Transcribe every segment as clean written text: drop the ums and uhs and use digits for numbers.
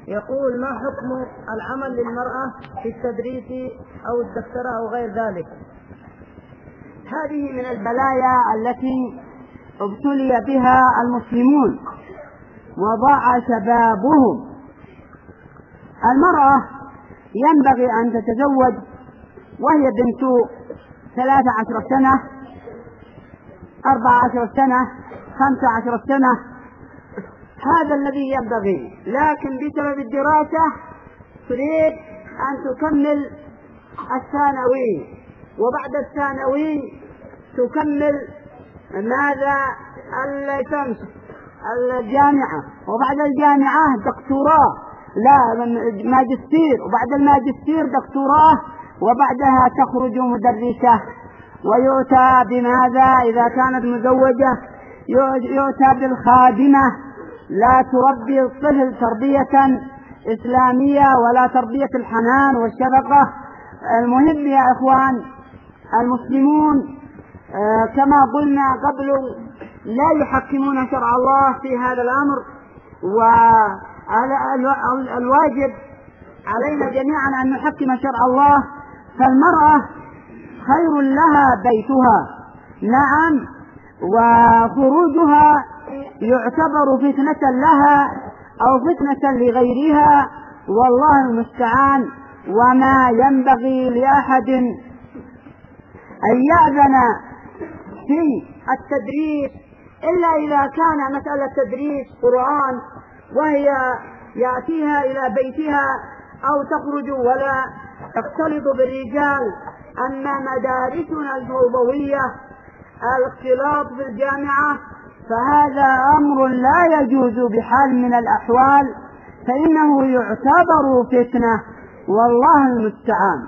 يقول: ما حكم العمل للمرأة في التدريس أو الدكتوراه أو غير ذلك؟ هذه من البلايا التي ابتلي بها المسلمون وضاع شبابهم. المرأة ينبغي أن تتزوج وهي بنت 13 سنة 14 سنة 15 سنة، هذا الذي ينبغي، لكن بسبب الدراسة تريد أن تكمل الثانوي، وبعد الثانوي تكمل ماذا؟ الليسنس، الجامعة، وبعد الجامعة دكتوراه، لا ماجستير، وبعد الماجستير دكتوراه، وبعدها تخرج مدرسة. ويؤتى بماذا إذا كانت مزوجة؟ يؤتى بالخادمة، لا تربي الطفل تربية إسلامية ولا تربية الحنان والشفقة. المهم يا إخوان المسلمون كما قلنا قبل لا يحكمون شرع الله في هذا الأمر، والواجب علينا جميعا أن نحكم شرع الله. فالمرأة خير لها بيتها، نعم، وخروجها يعتبر فتنة لها أو فتنة لغيرها، والله المستعان. وما ينبغي لأحد أن يأذن في التدريس إلا إذا كان مسألة تدريس قرآن وهي يأتيها إلى بيتها أو تخرج ولا تختلط بالرجال. أما مدارسنا الفوضوية الاختلاط بالجامعة فهذا أمر لا يجوز بحال من الأحوال، فإنه يعتبر فتنة، والله المستعان.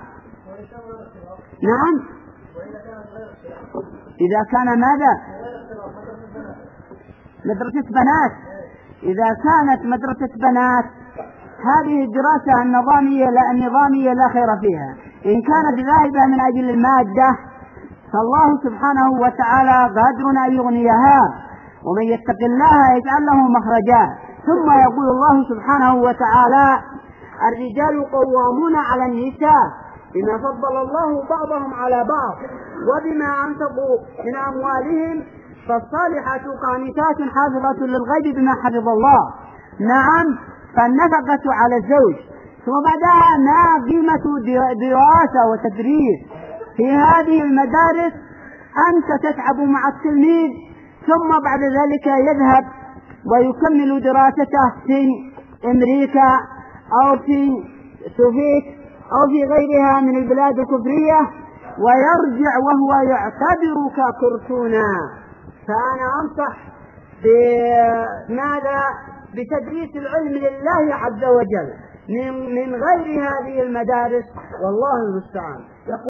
نعم، إذا كان ماذا؟ مدرسة بنات، إذا كانت مدرسة بنات هذه الدراسة النظامية لا خير فيها. إن كانت ذاهبة من أجل المادة فالله سبحانه وتعالى قادر أن يغنيها، ومن يتق الله يجعل له مخرجا. ثم يقول الله سبحانه وتعالى: الرجال قوامون على النساء بما فضل الله بعضهم على بعض وبما أنفقوا من أموالهم فالصالحات قانتات حافظة للغيب بما حفظ الله. نعم، فالنفقة على الزوج. ثم بعدها ما قيمة دراسة وتدريس في هذه المدارس؟ أنت تتعب مع التلميذ ثم بعد ذلك يذهب ويكمل دراسته في أمريكا أو في سوفيت أو في غيرها من البلاد الكفرية ويرجع وهو يعتبرك كرتونا. فأنا أنصح بماذا؟ بتدريس العلم لله عز وجل من غير هذه المدارس، والله المستعان.